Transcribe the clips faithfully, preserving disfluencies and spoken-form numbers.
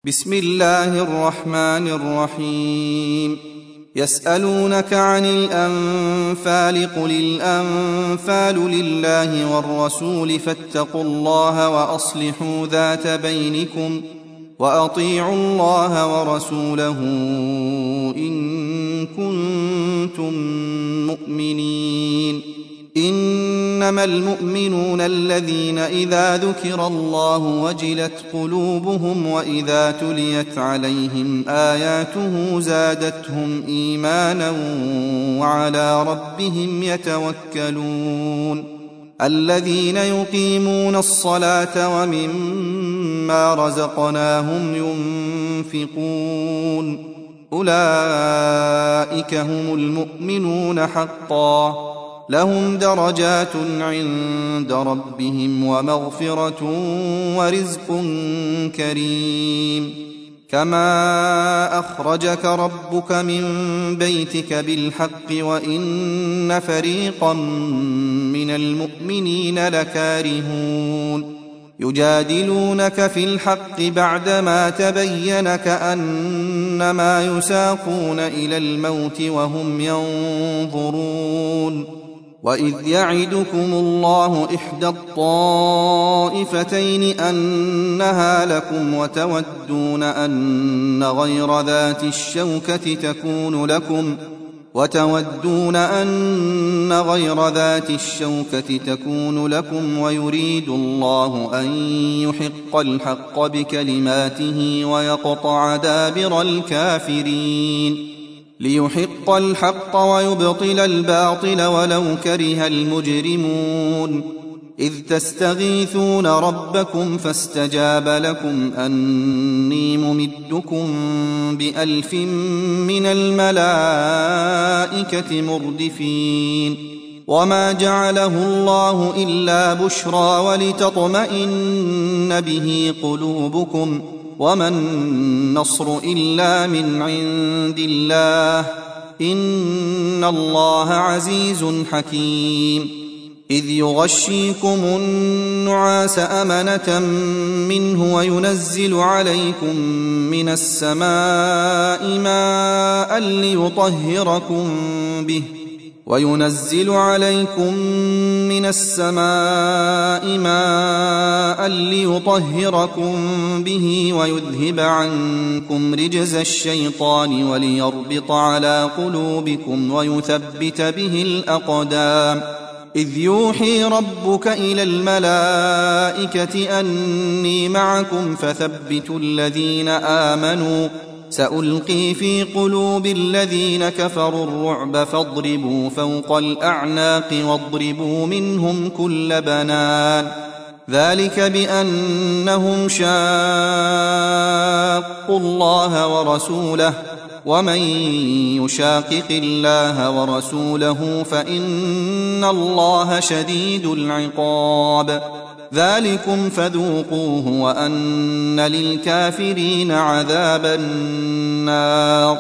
بسم الله الرحمن الرحيم. يسألونك عن الأنفال قل الأنفال لله والرسول فاتقوا الله وأصلحوا ذات بينكم وأطيعوا الله ورسوله إن كنتم مؤمنين. إنما المؤمنون الذين إذا ذكر الله وجلت قلوبهم وإذا تليت عليهم آياته زادتهم إيمانا وعلى ربهم يتوكلون. الذين يقيمون الصلاة ومما رزقناهم ينفقون أولئك هم المؤمنون حقا لهم درجات عند ربهم ومغفرة ورزق كريم. كما أخرجك ربك من بيتك بالحق وإن فريقا من المؤمنين لكارهون يجادلونك في الحق بعدما تبين كأنما يساقون إلى الموت وهم ينظرون. وإذ يعدكم الله إحدى الطائفتين أنها لكم وتودون أن غير ذات الشوكة تكون لكم وتودون أن غير ذات الشوكة تكون لكم ويريد الله أن يحق الحق بكلماته ويقطع دابر الكافرين. ليحق الحق ويبطل الباطل ولو كره المجرمون. إذ تستغيثون ربكم فاستجاب لكم أني ممدكم بألف من الملائكة مردفين. وما جعله الله إلا بشرى ولتطمئن به قلوبكم وما النصر إلا من عند الله إن الله عزيز حكيم. إذ يغشيكم النعاس أمنة منه وينزل عليكم من السماء ماء ليطهركم به وينزل عليكم من السماء ماء ليطهركم به ويذهب عنكم رجز الشيطان وليربط على قلوبكم ويثبت به الأقدام. إذ يوحي ربك إلى الملائكة أني معكم فثبتوا الذين آمنوا سألقي في قلوب الذين كفروا الرعب فاضربوا فوق الأعناق واضربوا منهم كل بنان. ذلك بأنهم شاقوا الله ورسوله ومن يشاقق الله ورسوله فإن الله شديد العقاب. ذلكم فذوقوه وأن للكافرين عذاب النار.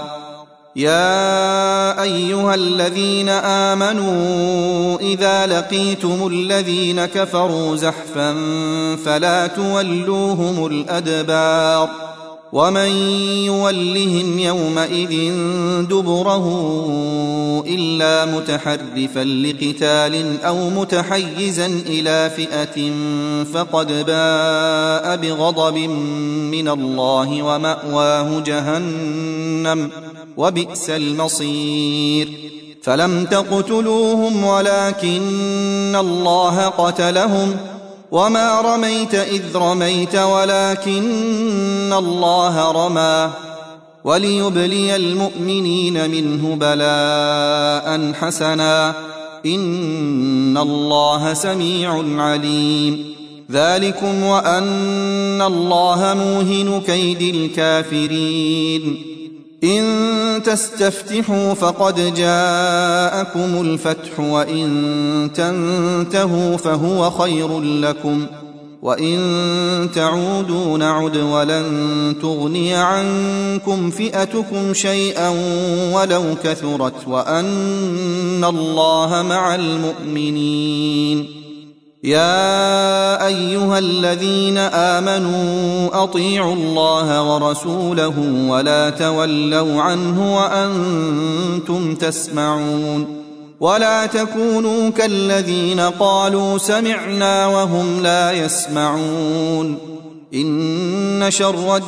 يا أيها الذين آمنوا إذا لقيتم الذين كفروا زحفا فلا تولوهم الأدبار ومن يولهم يومئذ دبره إلا متحرفا لقتال أو متحيزا إلى فئة فقد باء بغضب من الله ومأواه جهنم وبئس المصير. فلم تقتلوهم ولكن الله قتلهم وما رميت إذ رميت ولكن الله رمى وليبلي المؤمنين منه بلاء حسنا إن الله سميع عليم. ذلكم وأن الله موهن كيد الكافرين. إن تستفتحوا فقد جاءكم الفتح وإن تنتهوا فهو خير لكم وإن تعودوا نعد ولن تغني عنكم فئتكم شيئا ولو كثرت وأن الله مع المؤمنين. يا أيها الذين آمنوا أطيعوا الله ورسوله ولا تولوا عنه وأنتم تسمعون ولا تكونوا كالذين قالوا سمعنا وهم لا يسمعون إن شر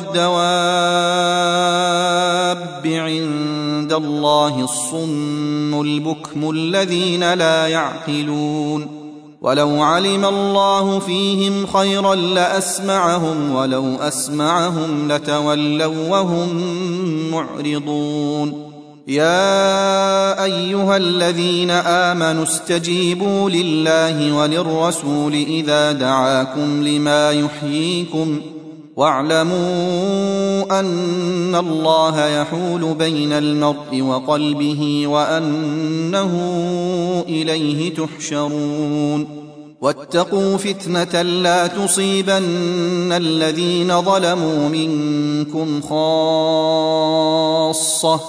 الدواب عند الله الصم البكم الذين لا يعقلون ولو علم الله فيهم خيرا لأسمعهم ولو أسمعهم لتولوا وهم معرضون يا أيها الذين آمنوا استجيبوا لله وللرسول إذا دعاكم لما يحييكم واعلموا أن الله يحول بين المرء وقلبه وأنه إليه تحشرون واتقوا فتنة لا تصيبن الذين ظلموا منكم خاصة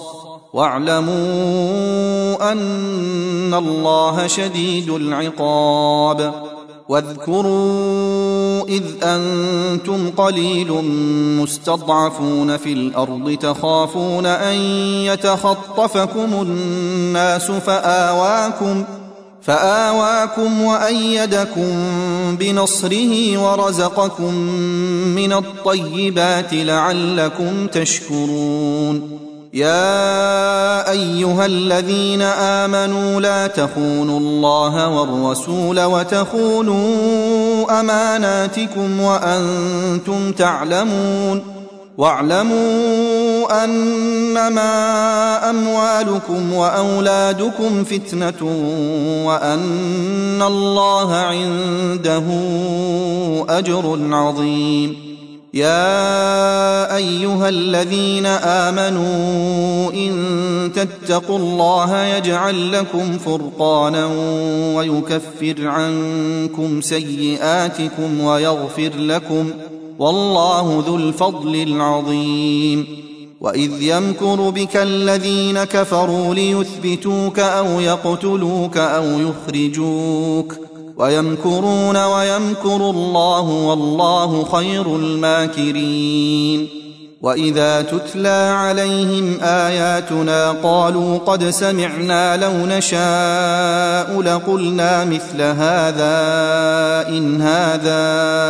واعلموا أن الله شديد العقاب واذكروا إذ أنتم قليل مستضعفون في الأرض تخافون أن يتخطفكم الناس فآواكم فآواكم وأيدكم بنصره ورزقكم من الطيبات لعلكم تشكرون يا أيها الذين آمنوا لا تخونوا الله والرسول وتخونوا أماناتكم وأنتم تعلمون واعلموا أنما أموالكم وأولادكم فتنة وأن الله عنده أجر عظيم يا أيها الذين آمنوا إن تتقوا الله يجعل لكم فرقانا ويكفر عنكم سيئاتكم ويغفر لكم والله ذو الفضل العظيم وإذ يمكر بك الذين كفروا ليثبتوك أو يقتلوك أو يخرجوك ويمكرون ويمكر الله والله خير الماكرين وإذا تتلى عليهم آياتنا قالوا قد سمعنا لو نشاء لقلنا مثل هذا إن هذا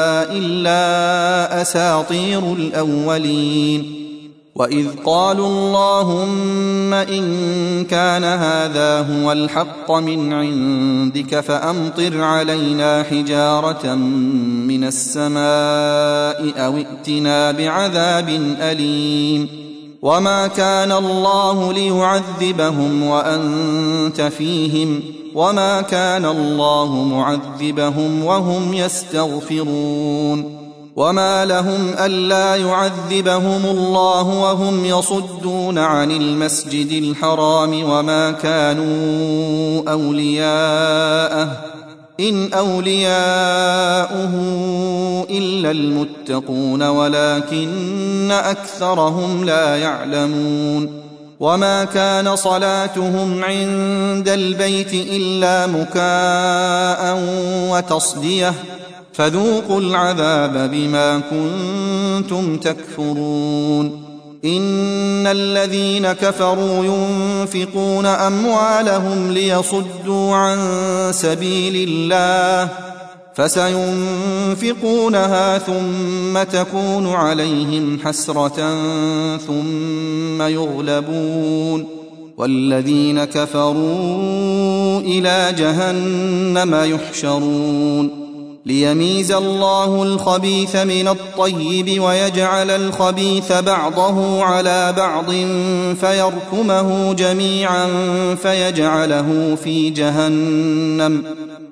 إلا أساطير الأولين وإذ قالوا اللهم إن كان هذا هو الحق من عندك فأمطر علينا حجارة من السماء أو ائتنا بعذاب أليم وما كان الله ليعذبهم وأنت فيهم وما كان الله معذبهم وهم يستغفرون وما لهم ألا يعذبهم الله وهم يصدون عن المسجد الحرام وما كانوا أولياءه إن أولياؤه إلا المتقون ولكن أكثرهم لا يعلمون وما كان صلاتهم عند البيت إلا مكاء وتصدية فذوقوا العذاب بما كنتم تكفرون إن الذين كفروا ينفقون أموالهم ليصدوا عن سبيل الله فسينفقونها ثم تكون عليهم حسرة ثم يغلبون والذين كفروا إلى جهنم يحشرون ليميز الله الخبيث من الطيب ويجعل الخبيث بعضه على بعض فيركمه جميعا فيجعله في جهنم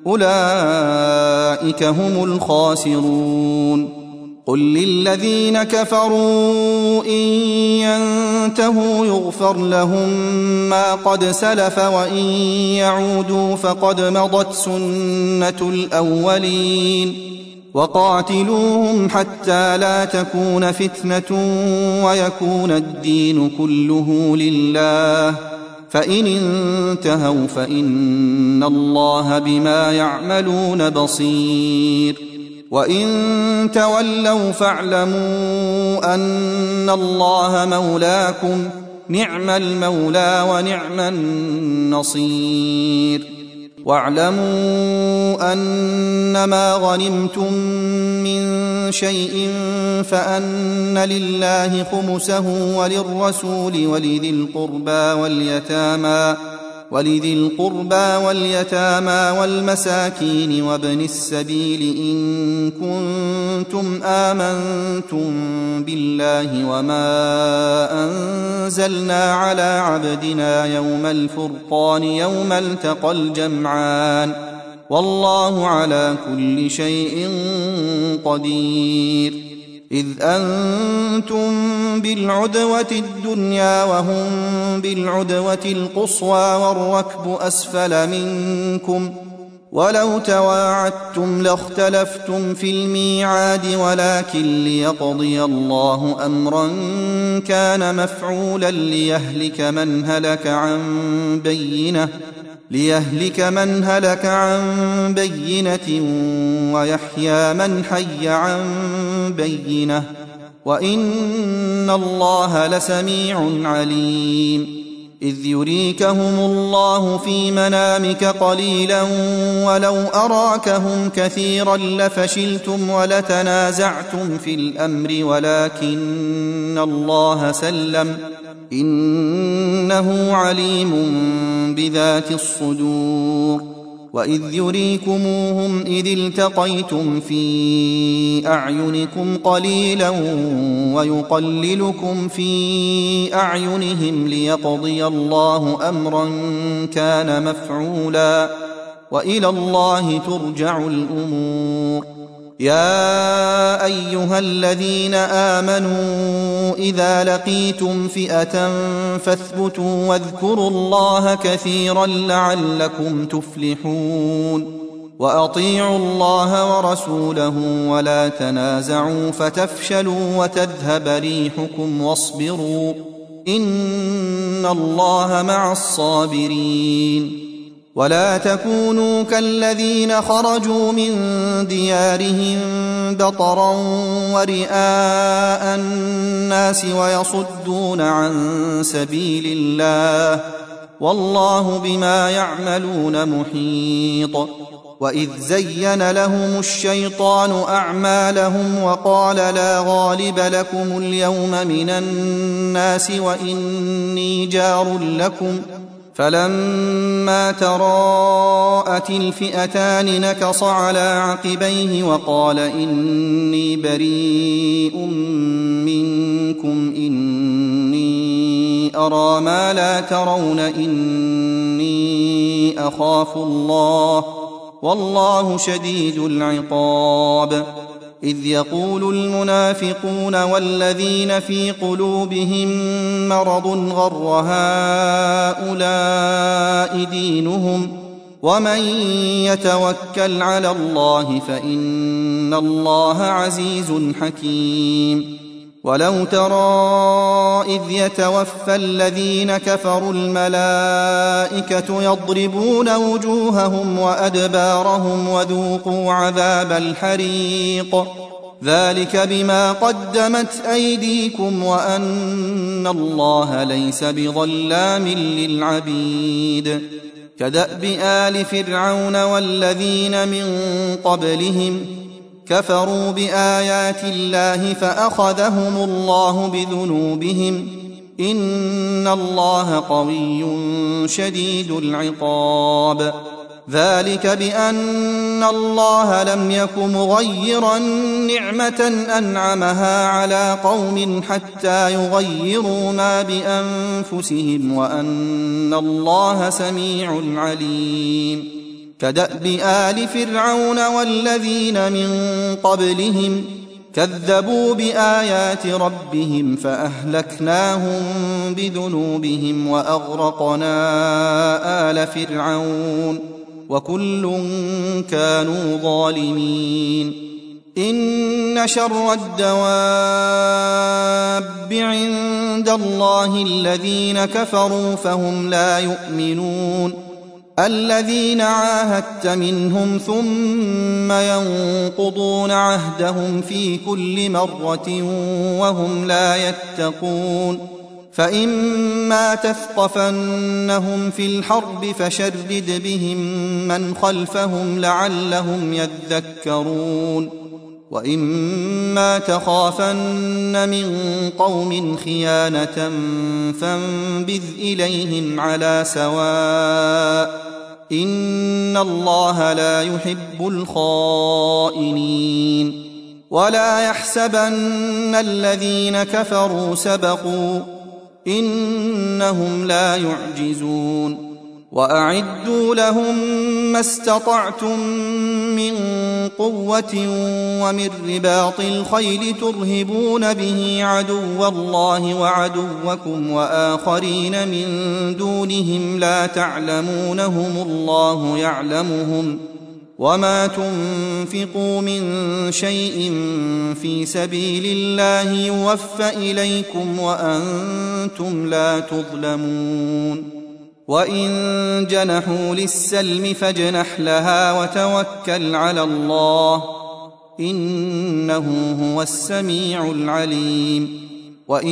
أولئك هم الخاسرون قل للذين كفروا إن ينتهوا يغفر لهم ما قد سلف وإن يعودوا فقد مضت سنة الأولين وقاتلوهم حتى لا تكون فتنة ويكون الدين كله لله فإن انتهوا فإن الله بما يعملون بصير وإن تولوا فاعلموا أن الله مولاكم نعم المولى ونعم النصير واعلموا أنما غنمتم من شيء فأن لله خمسه وللرسول ولذي القربى واليتامى ولذي القربى واليتامى والمساكين وابن السبيل إن كنتم آمنتم بالله وما أنزلنا على عبدنا يوم الفرقان يوم التقى الجمعان والله على كل شيء قدير إذ أنتم بالعدوة الدنيا وهم بالعدوة القصوى والركب أسفل منكم ولو تواعدتم لاختلفتم في الميعاد ولكن ليقضي الله أمرا كان مفعولا ليهلك من هلك عن بينة ليهلك من هلك عن بينة ويحيى من حي عن بينة وإن الله لسميع عليم إذ يريكهم الله في منامك قليلا ولو أراكهم كثيرا لفشلتم ولتنازعتم في الأمر ولكن الله سلم إنه عليم بذات الصدور وإذ يريكموهم إذ التقيتم في أعينكم قليلا ويقللكم في أعينهم ليقضي الله أمرا كان مفعولا وإلى الله ترجع الأمور يا أيها الذين آمنوا إذا لقيتم فئة فاثبتوا واذكروا الله كثيرا لعلكم تفلحون وأطيعوا الله ورسوله ولا تنازعوا فتفشلوا وتذهب ريحكم واصبروا إن الله مع الصابرين ولا تكونوا كالذين خرجوا من ديارهم بطرا ورئاء الناس ويصدون عن سبيل الله والله بما يعملون محيط وإذ زين لهم الشيطان أعمالهم وقال لا غالب لكم اليوم من الناس وإني جار لكم فلما تراءت الفئتان نكص على عقبيه وقال إني بريء منكم إني أرى ما لا ترون إني أخاف الله والله شديد العقاب إذ يقول المنافقون والذين في قلوبهم مرض غر هؤلاء دينهم ومن يتوكل على الله فإن الله عزيز حكيم ولو ترى إذ يتوفى الذين كفروا الملائكة يضربون وجوههم وأدبارهم وذوقوا عذاب الحريق ذلك بما قدمت أيديكم وأن الله ليس بظلام للعبيد كدأب آل فرعون والذين من قبلهم كفروا بآيات الله فأخذهم الله بذنوبهم إن الله قوي شديد العقاب ذلك بأن الله لم يك مغيرا نعمة أنعمها على قوم حتى يغيروا ما بأنفسهم وأن الله سميع عليم كدأب آل فرعون والذين من قبلهم كذبوا بآيات ربهم فأهلكناهم بذنوبهم وأغرقنا آل فرعون وكل كانوا ظالمين إن شر الدواب عند الله الذين كفروا فهم لا يؤمنون الذين عاهدت منهم ثم ينقضون عهدهم في كل مرة وهم لا يتقون فإما تثقفنهم في الحرب فشرد بهم من خلفهم لعلهم يذكرون وإما تخافن من قوم خيانة فانبذ إليهم على سواء إن الله لا يحب الخائنين ولا يحسبن الذين كفروا سبقوا إنهم لا يعجزون وأعدوا لهم ما استطعتم من قوة ومن رباط الخيل ترهبون به عدو الله وعدوكم وآخرين من دونهم لا تعلمونهم الله يعلمهم وما تنفقوا من شيء في سبيل الله يوفى إليكم وأنتم لا تظلمون وإن جنحوا للسلم فاجنح لها وتوكل على الله إنه هو السميع العليم وإن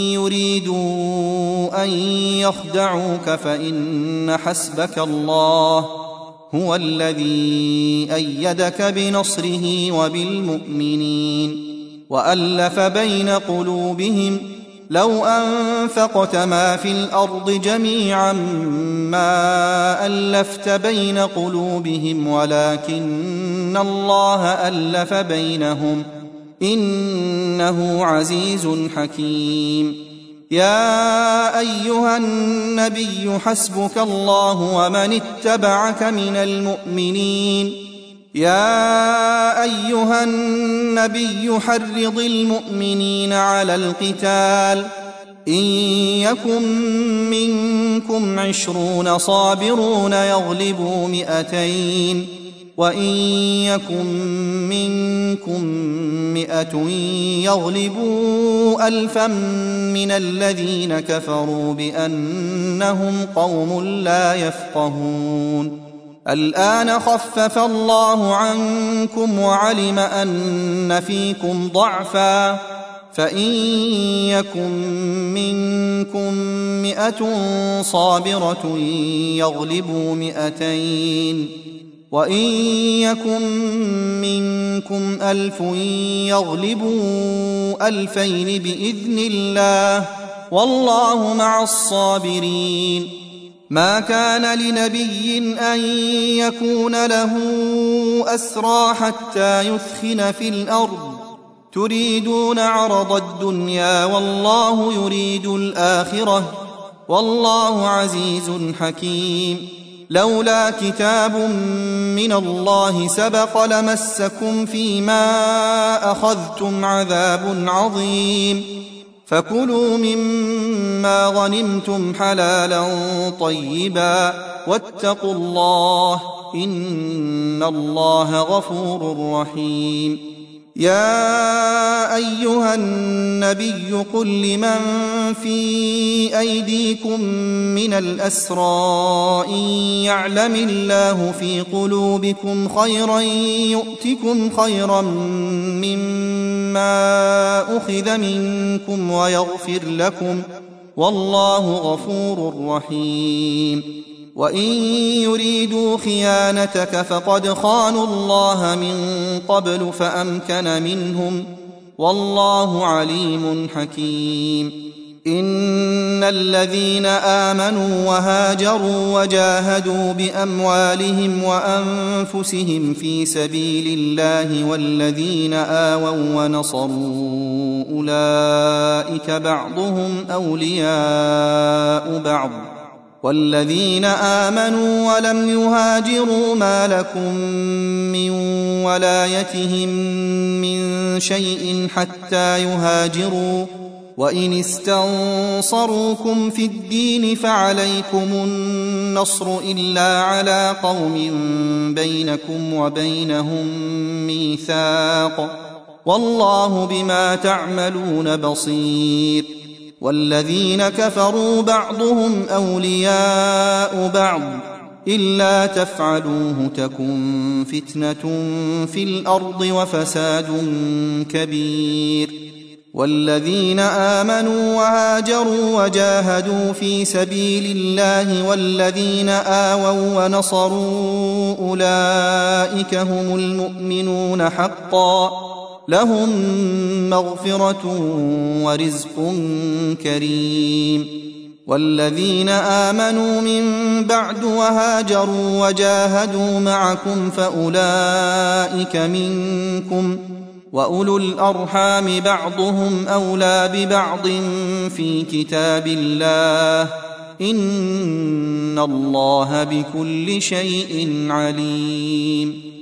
يريدوا أن يخدعوك فإن حسبك الله هو الذي أيدك بنصره وبالمؤمنين وألف بين قلوبهم لو أنفقت ما في الأرض جميعا ما ألفت بين قلوبهم ولكن الله ألف بينهم إنه عزيز حكيم يا أيها النبي حسبك الله ومن اتبعك من المؤمنين يا أيها النبي حرض المؤمنين على القتال إن يكن منكم عشرون صابرون يغلبوا مئتين وإن يكن منكم مئة يغلبوا ألفا من الذين كفروا بأنهم قوم لا يفقهون الآن خفف الله عنكم وعلم أن فيكم ضعفا فإن يكن منكم مئة صابرة يغلبوا مئتين وإن يكن منكم ألف يغلبوا ألفين بإذن الله والله مع الصابرين ما كان لنبي أن يكون له أسرى حتى يثخن في الأرض تريدون عرض الدنيا والله يريد الآخرة والله عزيز حكيم لولا كتاب من الله سبق لمسكم فيما أخذتم عذاب عظيم فكلوا مما غنمتم حلالا طيبا واتقوا الله إن الله غفور رحيم يا أيها النبي قل لمن في أيديكم من الأسرى إن يعلم الله في قلوبكم خيرا يؤتكم خيرا مما أخذ منكم ويغفر لكم والله غفور رحيم وإن يريدوا خيانتك فقد خانوا الله من قبل فأمكن منهم والله عليم حكيم إن الذين آمنوا وهاجروا وجاهدوا بأموالهم وأنفسهم في سبيل الله والذين آووا ونصروا أولئك بعضهم أولياء بعض والذين آمنوا ولم يهاجروا ما لكم من ولايتهم من شيء حتى يهاجروا وإن استنصروكم في الدين فعليكم النصر إلا على قوم بينكم وبينهم ميثاق والله بما تعملون بصير والذين كفروا بعضهم أولياء بعض إلا تفعلوه تكن فتنة في الأرض وفساد كبير والذين آمنوا وهاجروا وجاهدوا في سبيل الله والذين آووا ونصروا أولئك هم المؤمنون حقا لهم مغفرة ورزق كريم والذين آمنوا من بعد وهاجروا وجاهدوا معكم فأولئك منكم وأولو الأرحام بعضهم أولى ببعض في كتاب الله إن الله بكل شيء عليم